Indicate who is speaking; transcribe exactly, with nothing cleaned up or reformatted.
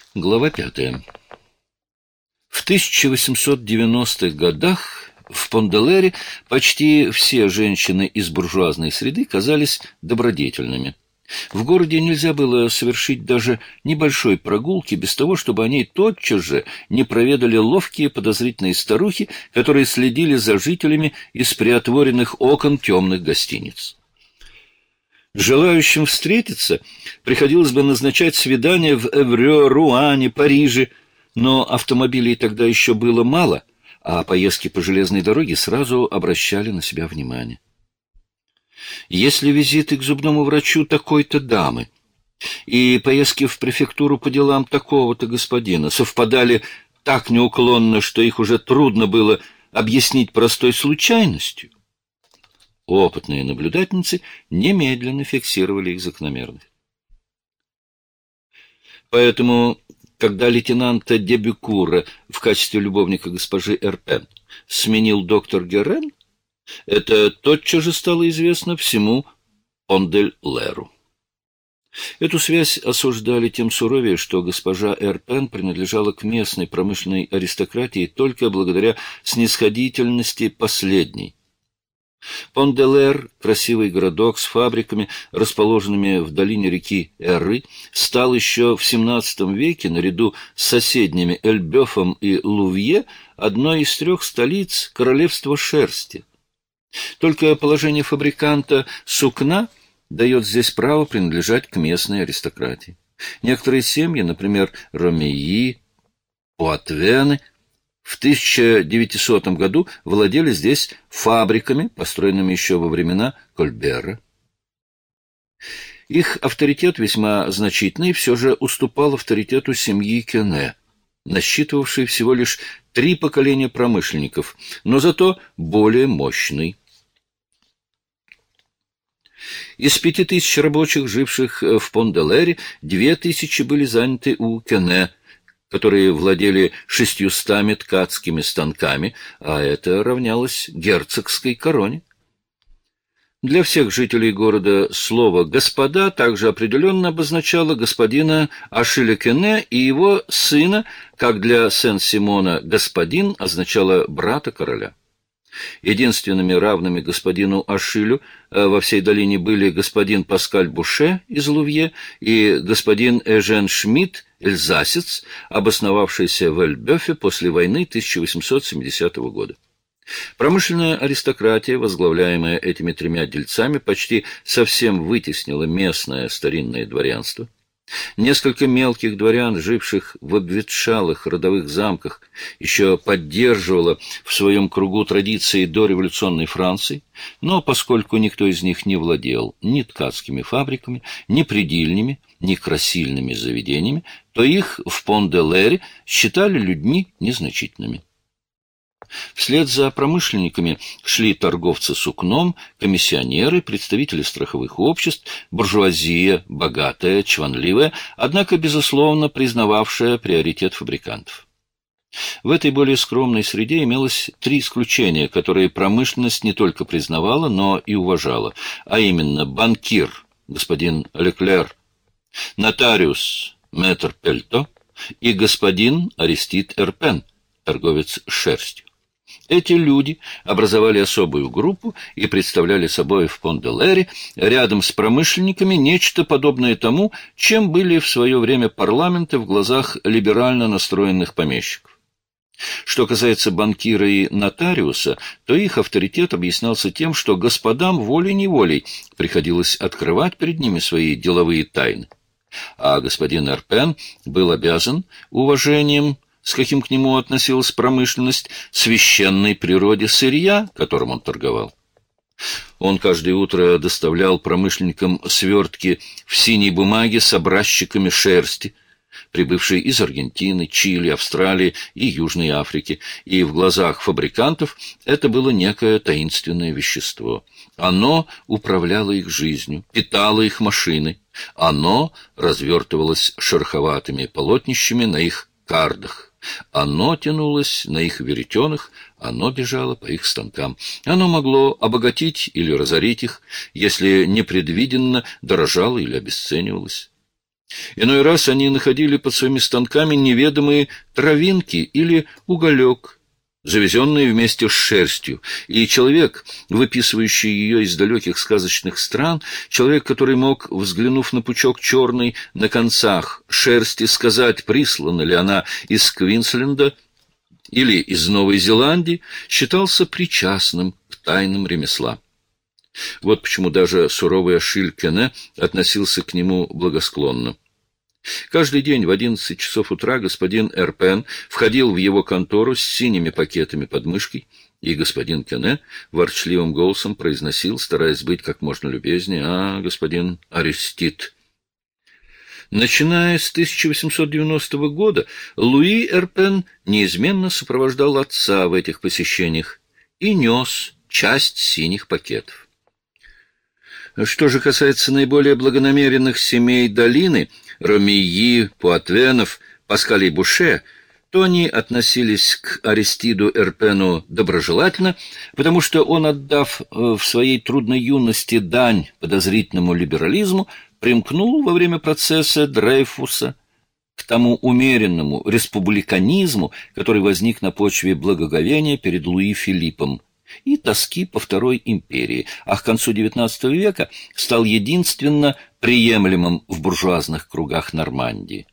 Speaker 1: Глава пятая. В тысяча восемьсот девяностых годах в Понделере почти все женщины из буржуазной среды казались добродетельными. В городе нельзя было совершить даже небольшой прогулки без того, чтобы они тотчас же не проведали ловкие подозрительные старухи, которые следили за жителями из приотворенных окон темных гостиниц. Желающим встретиться приходилось бы назначать свидания в Эврё, Руане, Париже, но автомобилей тогда еще было мало, а поездки по железной дороге сразу обращали на себя внимание. Если визиты к зубному врачу такой-то дамы и поездки в префектуру по делам такого-то господина совпадали так неуклонно, что их уже трудно было объяснить простой случайностью, опытные наблюдательницы немедленно фиксировали их закономерность. Поэтому, когда лейтенанта де Бюкура в качестве любовника госпожи Эрпен сменил доктор Геррен, это тотчас же стало известно всему Понделеру. Эту связь осуждали тем суровее, что госпожа Эрпен принадлежала к местной промышленной аристократии только благодаря снисходительности последней. Понделер, красивый городок с фабриками, расположенными в долине реки Эры, стал еще в семнадцатом веке, наряду с соседними Эльбёфом и Лувье, одной из трех столиц королевства шерсти. Только положение фабриканта сукна дает здесь право принадлежать к местной аристократии. Некоторые семьи, например, Ромеи, Пуатвены, в тысяча девятисотом году владели здесь фабриками, построенными еще во времена Кольбера. Их авторитет, весьма значительный, все же уступал авторитету семьи Кене, насчитывавшей всего лишь три поколения промышленников, но зато более мощный. Из пяти тысяч рабочих, живших в Понделере, две тысячи были заняты у Кене, которые владели шестьюстами ткацкими станками, а это равнялось герцогской короне. Для всех жителей города слово «господа» также определенно обозначало господина Ашиля Кене и его сына, как для Сен-Симона «господин» означало брата короля. Единственными равными господину Ашилю во всей долине были господин Паскаль Буше из Лувье и господин Эжен Шмидт, эльзасец, обосновавшийся в Эльбёфе после войны тысяча восемьсот семидесятого года. Промышленная аристократия, возглавляемая этими тремя дельцами, почти совсем вытеснила местное старинное дворянство. Несколько мелких дворян, живших в обветшалых родовых замках, еще поддерживало в своем кругу традиции дореволюционной Франции, но поскольку никто из них не владел ни ткацкими фабриками, ни предельными, ни красильными заведениями, то их в Понделере считали людьми незначительными. Вслед за промышленниками шли торговцы сукном, комиссионеры, представители страховых обществ, буржуазия, богатая, чванливая, однако, безусловно, признававшая приоритет фабрикантов. В этой более скромной среде имелось три исключения, которые промышленность не только признавала, но и уважала, а именно банкир, господин Леклер, нотариус, мэтр Пельто и господин Аристид Эрпен, торговец шерстью. Эти люди образовали особую группу и представляли собой в Понделере рядом с промышленниками нечто подобное тому, чем были в свое время парламенты в глазах либерально настроенных помещиков. Что касается банкира и нотариуса, то их авторитет объяснялся тем, что господам волей-неволей приходилось открывать перед ними свои деловые тайны, а господин Эрпен был обязан уважением, с каким к нему относилась промышленность, священной природе сырья, которым он торговал. Он каждое утро доставлял промышленникам свертки в синей бумаге с образчиками шерсти, прибывшей из Аргентины, Чили, Австралии и Южной Африки, и в глазах фабрикантов это было некое таинственное вещество. Оно управляло их жизнью, питало их машины, оно развертывалось шероховатыми полотнищами на их кардах. Оно тянулось на их веретенах, оно бежало по их станкам. Оно могло обогатить или разорить их, если непредвиденно дорожало или обесценивалось. Иной раз они находили под своими станками неведомые травинки или уголек, завезенные вместе с шерстью, и человек, выписывающий ее из далеких сказочных стран, человек, который мог, взглянув на пучок черный на концах шерсти, сказать, прислана ли она из Квинсленда или из Новой Зеландии, считался причастным к тайнам ремесла. Вот почему даже суровый Ашиль Кене относился к нему благосклонно. Каждый день в одиннадцать часов утра господин Эрпен входил в его контору с синими пакетами под мышкой, и господин Кене ворчливым голосом произносил, стараясь быть как можно любезнее: «А, господин Арестит». Начиная с тысяча восемьсот девяностого года Луи Эрпен неизменно сопровождал отца в этих посещениях и нес часть синих пакетов. Что же касается наиболее благонамеренных семей долины, Ромейи, Пуатвенов, Паскалей Буше, то они относились к Аристиду Эрпену доброжелательно, потому что он, отдав в своей трудной юности дань подозрительному либерализму, примкнул во время процесса Дрейфуса к тому умеренному республиканизму, который возник на почве благоговения перед Луи Филиппом и тоски по Второй империи, а к концу девятнадцатого века стал единственно приемлемым в буржуазных кругах Нормандии.